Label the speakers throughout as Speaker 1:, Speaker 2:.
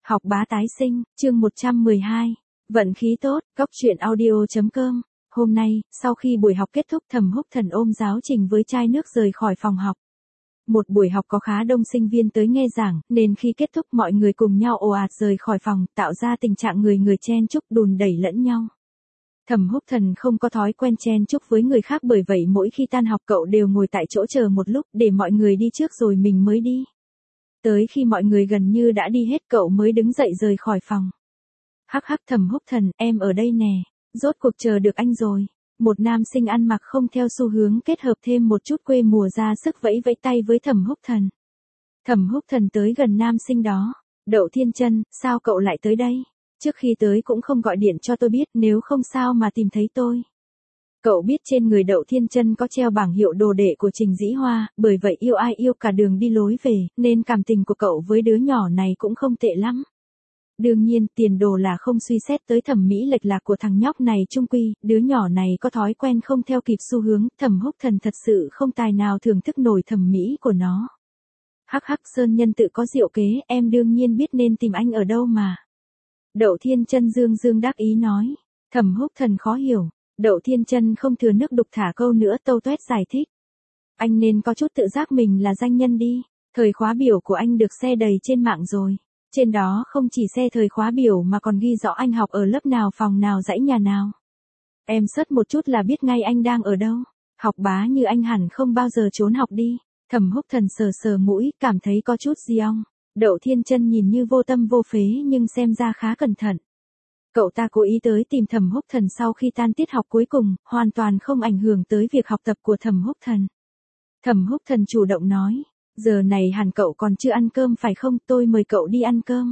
Speaker 1: Học bá tái sinh, chương 112. Vận khí tốt, Cóc truyện audio.com. Hôm nay, sau khi buổi học kết thúc, Thẩm Húc Thần ôm giáo trình với chai nước rời khỏi phòng học. Một buổi học có khá đông sinh viên tới nghe giảng, nên khi kết thúc mọi người cùng nhau ồ ạt rời khỏi phòng, tạo ra tình trạng người người chen chúc đùn đẩy lẫn nhau. Thẩm Húc Thần không có thói quen chen chúc với người khác, bởi vậy mỗi khi tan học cậu đều ngồi tại chỗ chờ một lúc để mọi người đi trước rồi mình mới đi. Tới khi mọi người gần như đã đi hết cậu mới đứng dậy rời khỏi phòng. Hắc hắc Thẩm Húc Thần, em ở đây nè, rốt cuộc chờ được anh rồi. Một nam sinh ăn mặc không theo xu hướng kết hợp thêm một chút quê mùa ra sức vẫy vẫy tay với Thẩm Húc Thần. Thẩm Húc Thần tới gần nam sinh đó. Đậu Thiên Chân, sao cậu lại tới đây? Trước khi tới cũng không gọi điện cho tôi biết, nếu không sao mà tìm thấy tôi. Cậu biết trên người Đậu Thiên Chân có treo bảng hiệu đồ đệ của Trình Dĩ Hoa, bởi vậy yêu ai yêu cả đường đi lối về, nên cảm tình của cậu với đứa nhỏ này cũng không tệ lắm. Đương nhiên, tiền đồ là không suy xét tới thẩm mỹ lệch lạc của thằng nhóc này, chung quy, đứa nhỏ này có thói quen không theo kịp xu hướng, Thẩm Húc Thần thật sự không tài nào thưởng thức nổi thẩm mỹ của nó. Hắc hắc Sơn Nhân tự có diệu kế, em đương nhiên biết nên tìm anh ở đâu mà. Đậu Thiên Chân dương dương đắc ý nói. Thẩm Húc Thần khó hiểu. Đậu Thiên Chân không thừa nước đục thả câu nữa tâu toét giải thích. Anh nên có chút tự giác mình là danh nhân đi. Thời khóa biểu của anh được xe đầy trên mạng rồi. Trên đó không chỉ xe thời khóa biểu mà còn ghi rõ anh học ở lớp nào, phòng nào, dãy nhà nào. Em search một chút là biết ngay anh đang ở đâu. Học bá như anh hẳn không bao giờ trốn học đi. Thẩm Húc Thần sờ sờ mũi, cảm thấy có chút giong. Đậu Thiên Chân nhìn như vô tâm vô phế nhưng xem ra khá cẩn thận. Cậu ta cố ý tới tìm Thẩm Húc Thần sau khi tan tiết học cuối cùng, hoàn toàn không ảnh hưởng tới việc học tập của Thẩm Húc Thần. Thẩm Húc Thần chủ động nói, giờ này hẳn cậu còn chưa ăn cơm phải không, tôi mời cậu đi ăn cơm.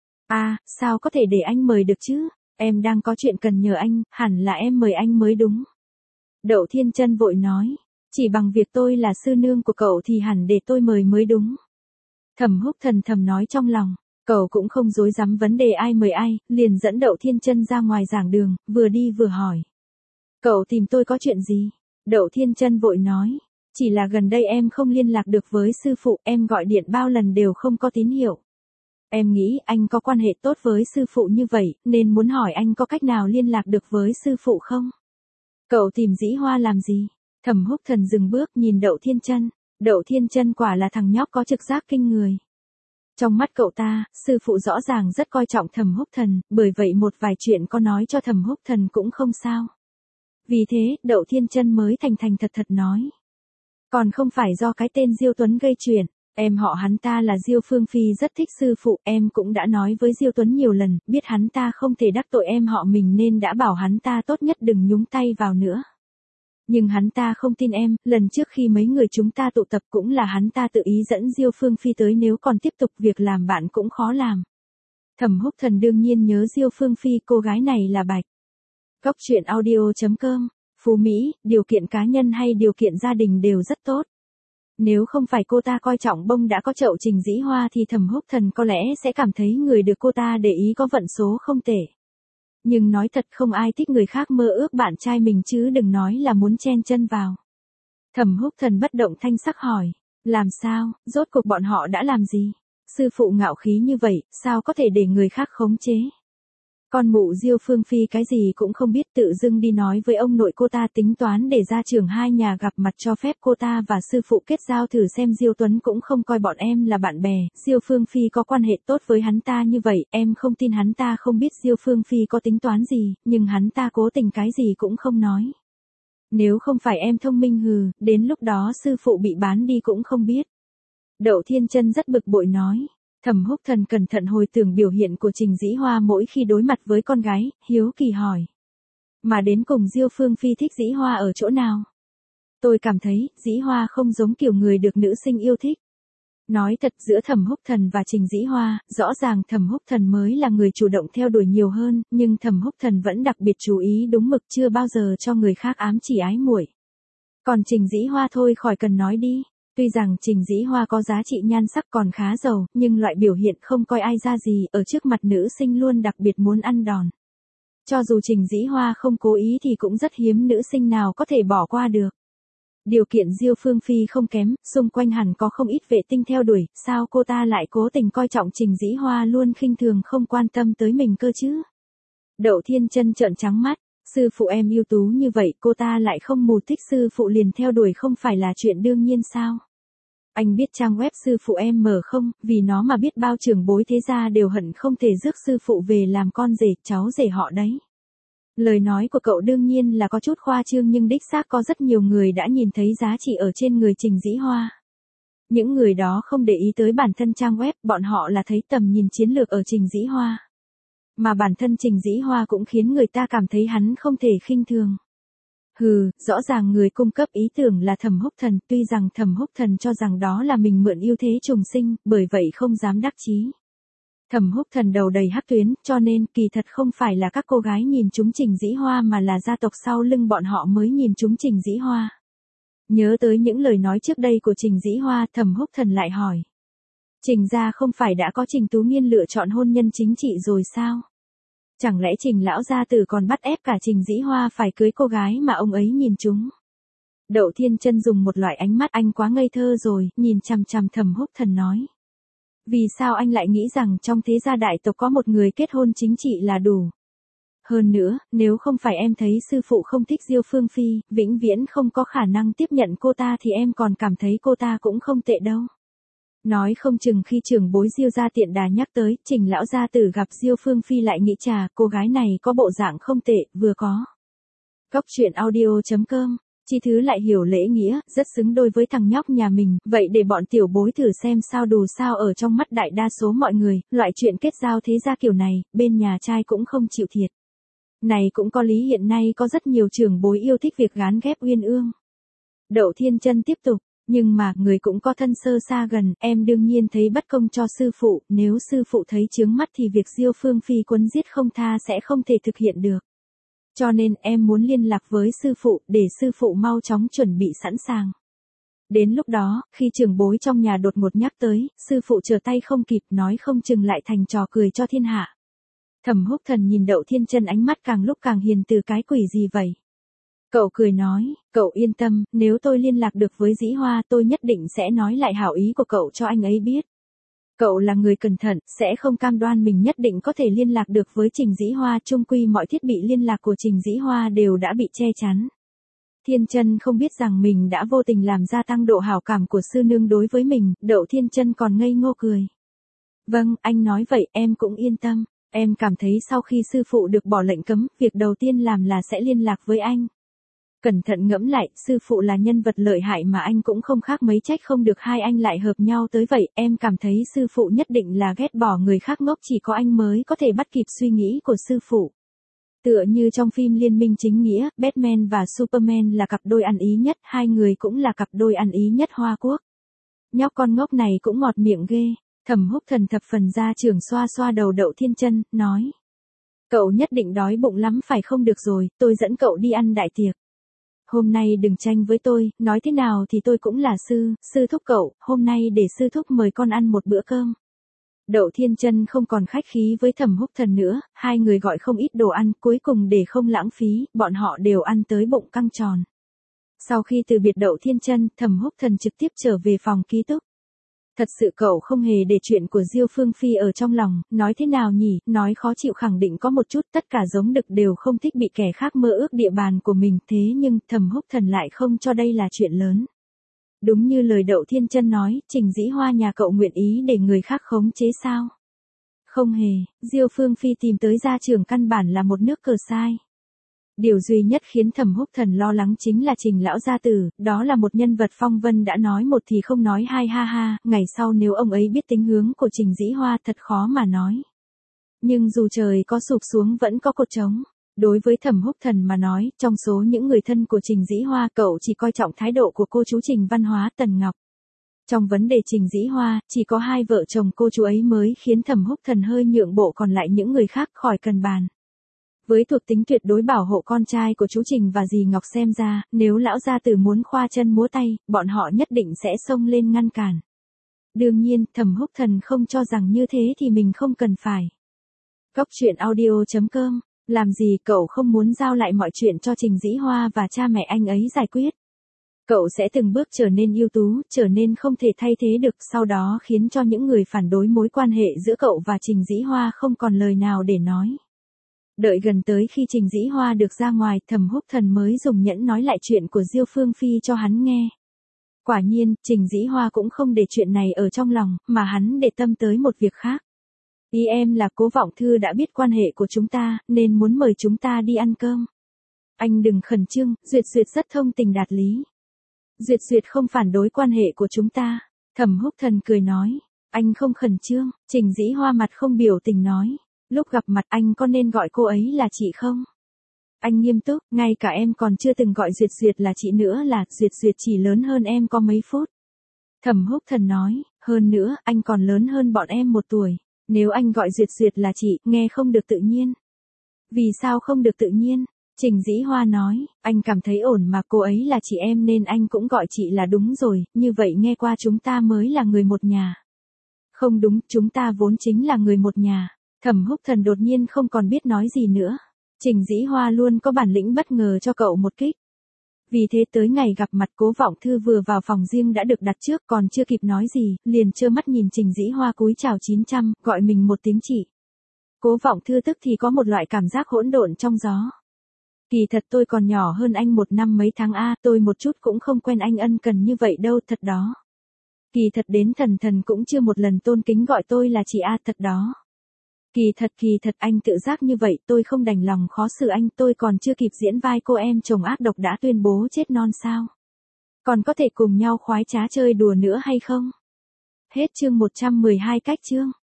Speaker 1: À, sao có thể để anh mời được chứ, em đang có chuyện cần nhờ anh, hẳn là em mời anh mới đúng. Đậu Thiên Chân vội nói, chỉ bằng việc tôi là sư nương của cậu thì hẳn để tôi mời mới đúng. Thẩm Húc Thần thầm nói trong lòng. Cậu cũng không dối dám vấn đề ai mời ai, liền dẫn Đậu Thiên Chân ra ngoài giảng đường, vừa đi vừa hỏi. Cậu tìm tôi có chuyện gì? Đậu Thiên Chân vội nói. Chỉ là gần đây em không liên lạc được với sư phụ, em gọi điện bao lần đều không có tín hiệu. Em nghĩ anh có quan hệ tốt với sư phụ như vậy, nên muốn hỏi anh có cách nào liên lạc được với sư phụ không? Cậu tìm Dĩ Hoa làm gì? Thẩm Húc Thần dừng bước nhìn Đậu Thiên Chân. Đậu Thiên Chân quả là thằng nhóc có trực giác kinh người. Trong mắt cậu ta, sư phụ rõ ràng rất coi trọng Thẩm Húc Thần, bởi vậy một vài chuyện có nói cho Thẩm Húc Thần cũng không sao. Vì thế, Đậu Thiên Chân mới thành thành thật thật nói. Còn không phải do cái tên Diêu Tuấn gây chuyện, em họ hắn ta là Diêu Phương Phi rất thích sư phụ, em cũng đã nói với Diêu Tuấn nhiều lần, biết hắn ta không thể đắc tội em họ mình nên đã bảo hắn ta tốt nhất đừng nhúng tay vào nữa. Nhưng hắn ta không tin em, lần trước khi mấy người chúng ta tụ tập cũng là hắn ta tự ý dẫn Diêu Phương Phi tới, nếu còn tiếp tục việc làm bạn cũng khó làm. Thẩm Húc Thần đương nhiên nhớ Diêu Phương Phi, cô gái này là Bạch. Cóc truyện audio.com. Phú Mỹ, điều kiện cá nhân hay điều kiện gia đình đều rất tốt. Nếu không phải cô ta coi trọng bông đã có chậu Trình Dĩ Hoa thì Thẩm Húc Thần có lẽ sẽ cảm thấy người được cô ta để ý có vận số không tệ. Nhưng nói thật không ai thích người khác mơ ước bạn trai mình chứ đừng nói là muốn chen chân vào. Thẩm Húc Thần bất động thanh sắc hỏi, làm sao, rốt cuộc bọn họ đã làm gì? Sư phụ ngạo khí như vậy, sao có thể để người khác khống chế? Con mụ Diêu Phương Phi cái gì cũng không biết, tự dưng đi nói với ông nội cô ta, tính toán để gia trưởng hai nhà gặp mặt cho phép cô ta và sư phụ kết giao thử xem. Diêu Tuấn cũng không coi bọn em là bạn bè, Diêu Phương Phi có quan hệ tốt với hắn ta như vậy, em không tin hắn ta không biết Diêu Phương Phi có tính toán gì, nhưng hắn ta cố tình cái gì cũng không nói. Nếu không phải em thông minh hừ, đến lúc đó sư phụ bị bán đi cũng không biết. Đậu Thiên Chân rất bực bội nói. Thẩm Húc Thần cẩn thận hồi tưởng biểu hiện của Trình Dĩ Hoa mỗi khi đối mặt với con gái, hiếu kỳ hỏi. Mà đến cùng Diêu Phương Phi thích Dĩ Hoa ở chỗ nào? Tôi cảm thấy, Dĩ Hoa không giống kiểu người được nữ sinh yêu thích. Nói thật, giữa Thẩm Húc Thần và Trình Dĩ Hoa, rõ ràng Thẩm Húc Thần mới là người chủ động theo đuổi nhiều hơn, nhưng Thẩm Húc Thần vẫn đặc biệt chú ý đúng mực, chưa bao giờ cho người khác ám chỉ ái muội. Còn Trình Dĩ Hoa thôi khỏi cần nói đi. Tuy rằng Trình Dĩ Hoa có giá trị nhan sắc còn khá giàu, nhưng loại biểu hiện không coi ai ra gì, ở trước mặt nữ sinh luôn đặc biệt muốn ăn đòn. Cho dù Trình Dĩ Hoa không cố ý thì cũng rất hiếm nữ sinh nào có thể bỏ qua được. Điều kiện Diêu Phương Phi không kém, xung quanh hẳn có không ít vệ tinh theo đuổi, sao cô ta lại cố tình coi trọng Trình Dĩ Hoa luôn khinh thường không quan tâm tới mình cơ chứ? Đậu Thiên Chân trợn trắng mắt, sư phụ em ưu tú như vậy cô ta lại không mù thích sư phụ liền theo đuổi không phải là chuyện đương nhiên sao? Anh biết trang web sư phụ em mở không, vì nó mà biết bao trưởng bối thế gia đều hận không thể rước sư phụ về làm con rể, cháu rể họ đấy. Lời nói của cậu đương nhiên là có chút khoa trương nhưng đích xác có rất nhiều người đã nhìn thấy giá trị ở trên người Trình Dĩ Hoa. Những người đó không để ý tới bản thân trang web, bọn họ là thấy tầm nhìn chiến lược ở Trình Dĩ Hoa. Mà bản thân Trình Dĩ Hoa cũng khiến người ta cảm thấy hắn không thể khinh thường. Hừ, rõ ràng người cung cấp ý tưởng là Thẩm Húc Thần, tuy rằng Thẩm Húc Thần cho rằng đó là mình mượn ưu thế trùng sinh, bởi vậy không dám đắc chí. Thẩm Húc Thần đầu đầy hắc tuyến, cho nên kỳ thật không phải là các cô gái nhìn chúng Trình Dĩ Hoa mà là gia tộc sau lưng bọn họ mới nhìn chúng Trình Dĩ Hoa. Nhớ tới những lời nói trước đây của Trình Dĩ Hoa, Thẩm Húc Thần lại hỏi. Trình gia không phải đã có Trình Tú Nghiên lựa chọn hôn nhân chính trị rồi sao? Chẳng lẽ Trình lão gia tử còn bắt ép cả Trình Dĩ Hoa phải cưới cô gái mà ông ấy nhìn chúng? Đậu Thiên Chân dùng một loại ánh mắt anh quá ngây thơ rồi, nhìn chằm chằm Thẩm Húc Thần nói. Vì sao anh lại nghĩ rằng trong thế gia đại tộc có một người kết hôn chính trị là đủ? Hơn nữa, nếu không phải em thấy sư phụ không thích Diêu Phương Phi, vĩnh viễn không có khả năng tiếp nhận cô ta thì em còn cảm thấy cô ta cũng không tệ đâu. Nói không chừng khi trưởng bối Diêu gia tiện đà nhắc tới, Trình lão gia tử gặp Diêu Phương Phi lại nghĩ chà, cô gái này có bộ dạng không tệ, vừa có. Cóc truyện audio.com, Chi Thứ lại hiểu lễ nghĩa, rất xứng đôi với thằng nhóc nhà mình, vậy để bọn tiểu bối thử xem sao đủ sao ở trong mắt đại đa số mọi người, loại chuyện kết giao thế gia kiểu này, bên nhà trai cũng không chịu thiệt. Này cũng có lý hiện nay có rất nhiều trưởng bối yêu thích việc gán ghép uyên ương. Đậu Thiên Chân tiếp tục. Nhưng mà, người cũng có thân sơ xa gần, em đương nhiên thấy bất công cho sư phụ, nếu sư phụ thấy chướng mắt thì việc Diêu Phương Phi quấn giết không tha sẽ không thể thực hiện được. Cho nên em muốn liên lạc với sư phụ, để sư phụ mau chóng chuẩn bị sẵn sàng. Đến lúc đó, khi trưởng bối trong nhà đột ngột nhắc tới, sư phụ trở tay không kịp nói không chừng lại thành trò cười cho thiên hạ. Thẩm Húc Thần nhìn Đậu Thiên Chân ánh mắt càng lúc càng hiền từ cái quỷ gì vậy? Cậu cười nói, cậu yên tâm, nếu tôi liên lạc được với Dĩ Hoa tôi nhất định sẽ nói lại hảo ý của cậu cho anh ấy biết. Cậu là người cẩn thận, sẽ không cam đoan mình nhất định có thể liên lạc được với Trình Dĩ Hoa, chung quy mọi thiết bị liên lạc của Trình Dĩ Hoa đều đã bị che chắn. Thiên Chân không biết rằng mình đã vô tình làm gia tăng độ hảo cảm của sư nương đối với mình, Đậu Thiên Chân còn ngây ngô cười. Vâng, anh nói vậy em cũng yên tâm, em cảm thấy sau khi sư phụ được bỏ lệnh cấm, việc đầu tiên làm là sẽ liên lạc với anh. Cẩn thận ngẫm lại, sư phụ là nhân vật lợi hại mà anh cũng không khác mấy, trách không được hai anh lại hợp nhau tới vậy, em cảm thấy sư phụ nhất định là ghét bỏ người khác ngốc, chỉ có anh mới có thể bắt kịp suy nghĩ của sư phụ. Tựa như trong phim Liên minh chính nghĩa, Batman và Superman là cặp đôi ăn ý nhất, hai người cũng là cặp đôi ăn ý nhất Hoa Quốc. Nhóc con ngốc này cũng ngọt miệng ghê, Thẩm Húc Thần thập phần gia trưởng xoa xoa đầu Đậu Thiên Chân, nói. Cậu nhất định đói bụng lắm phải không, được rồi, tôi dẫn cậu đi ăn đại tiệc. Hôm nay đừng tranh với tôi, nói thế nào thì tôi cũng là sư thúc cậu, hôm nay để sư thúc mời con ăn một bữa cơm. Đậu Thiên Chân không còn khách khí với Thẩm Húc Thần nữa, hai người gọi không ít đồ ăn, cuối cùng để không lãng phí, bọn họ đều ăn tới bụng căng tròn. Sau khi từ biệt Đậu Thiên Chân, Thẩm Húc Thần trực tiếp trở về phòng ký túc. Thật sự cậu không hề để chuyện của Diêu Phương Phi ở trong lòng, nói thế nào nhỉ, nói khó chịu khẳng định có một chút, tất cả giống đực đều không thích bị kẻ khác mơ ước địa bàn của mình, thế nhưng Thẩm Húc Thần lại không cho đây là chuyện lớn. Đúng như lời Đậu Thiên Chân nói, Trình Dĩ Hoa nhà cậu nguyện ý để người khác khống chế sao? Không hề, Diêu Phương Phi tìm tới gia trưởng căn bản là một nước cờ sai. Điều duy nhất khiến Thẩm Húc Thần lo lắng chính là Trình lão gia tử, đó là một nhân vật phong vân đã nói một thì không nói hai, ha ha, ngày sau nếu ông ấy biết tính hướng của Trình Dĩ Hoa thật khó mà nói. Nhưng dù trời có sụp xuống vẫn có cột trống. Đối với Thẩm Húc Thần mà nói, trong số những người thân của Trình Dĩ Hoa, cậu chỉ coi trọng thái độ của cô chú Trình Văn Hóa Tần Ngọc. Trong vấn đề Trình Dĩ Hoa, chỉ có hai vợ chồng cô chú ấy mới khiến Thẩm Húc Thần hơi nhượng bộ, còn lại những người khác khỏi cần bàn. Với thuộc tính tuyệt đối bảo hộ con trai của chú Trình và dì Ngọc xem ra, nếu lão gia tử muốn khoa chân múa tay, bọn họ nhất định sẽ xông lên ngăn cản. Đương nhiên, Thẩm Húc Thần không cho rằng như thế thì mình không cần phải. Cóc truyện audio.com, làm gì cậu không muốn giao lại mọi chuyện cho Trình Dĩ Hoa và cha mẹ anh ấy giải quyết. Cậu sẽ từng bước trở nên ưu tú, trở nên không thể thay thế được, sau đó khiến cho những người phản đối mối quan hệ giữa cậu và Trình Dĩ Hoa không còn lời nào để nói. Đợi gần tới khi Trình Dĩ Hoa được ra ngoài, Thẩm Húc Thần mới dùng nhẫn nói lại chuyện của Diêu Phương Phi cho hắn nghe. Quả nhiên, Trình Dĩ Hoa cũng không để chuyện này ở trong lòng, mà hắn để tâm tới một việc khác. Ý em là Cố Vọng Thư đã biết quan hệ của chúng ta, nên muốn mời chúng ta đi ăn cơm. Anh đừng khẩn trương, Duyệt Duyệt rất thông tình đạt lý. Duyệt Duyệt không phản đối quan hệ của chúng ta. Thẩm Húc Thần cười nói. Anh không khẩn trương, Trình Dĩ Hoa mặt không biểu tình nói. Lúc gặp mặt anh có nên gọi cô ấy là chị không? Anh nghiêm túc, ngay cả em còn chưa từng gọi Duyệt Duyệt là chị nữa, là Duyệt Duyệt chỉ lớn hơn em có mấy phút. Thẩm Húc Thần nói, hơn nữa, anh còn lớn hơn bọn em 1 tuổi. Nếu anh gọi Duyệt Duyệt là chị, nghe không được tự nhiên. Vì sao không được tự nhiên? Trình Dĩ Hoa nói, anh cảm thấy ổn mà, cô ấy là chị em nên anh cũng gọi chị là đúng rồi, như vậy nghe qua chúng ta mới là người một nhà. Không đúng, chúng ta vốn chính là người một nhà. Thẩm Húc Thần đột nhiên không còn biết nói gì nữa. Trình Dĩ Hoa luôn có bản lĩnh bất ngờ cho cậu một kích. Vì thế tới ngày gặp mặt, Cố Vọng Thư vừa vào phòng riêng đã được đặt trước, còn chưa kịp nói gì, liền trơ mắt nhìn Trình Dĩ Hoa cúi chào 900, gọi mình một tiếng chị. Cố Vọng Thư tức thì có một loại cảm giác hỗn độn trong gió. Kỳ thật tôi còn nhỏ hơn anh 1 năm mấy tháng a, tôi một chút cũng không quen anh ân cần như vậy đâu, thật đó. Kỳ thật đến Thần cũng chưa một lần tôn kính gọi tôi là chị a, thật đó. Kỳ thật anh tự giác như vậy, tôi không đành lòng khó xử anh, tôi còn chưa kịp diễn vai cô em chồng ác độc đã tuyên bố chết non sao. Còn có thể cùng nhau khoái trá chơi đùa nữa hay không? Hết chương 112 cách chương.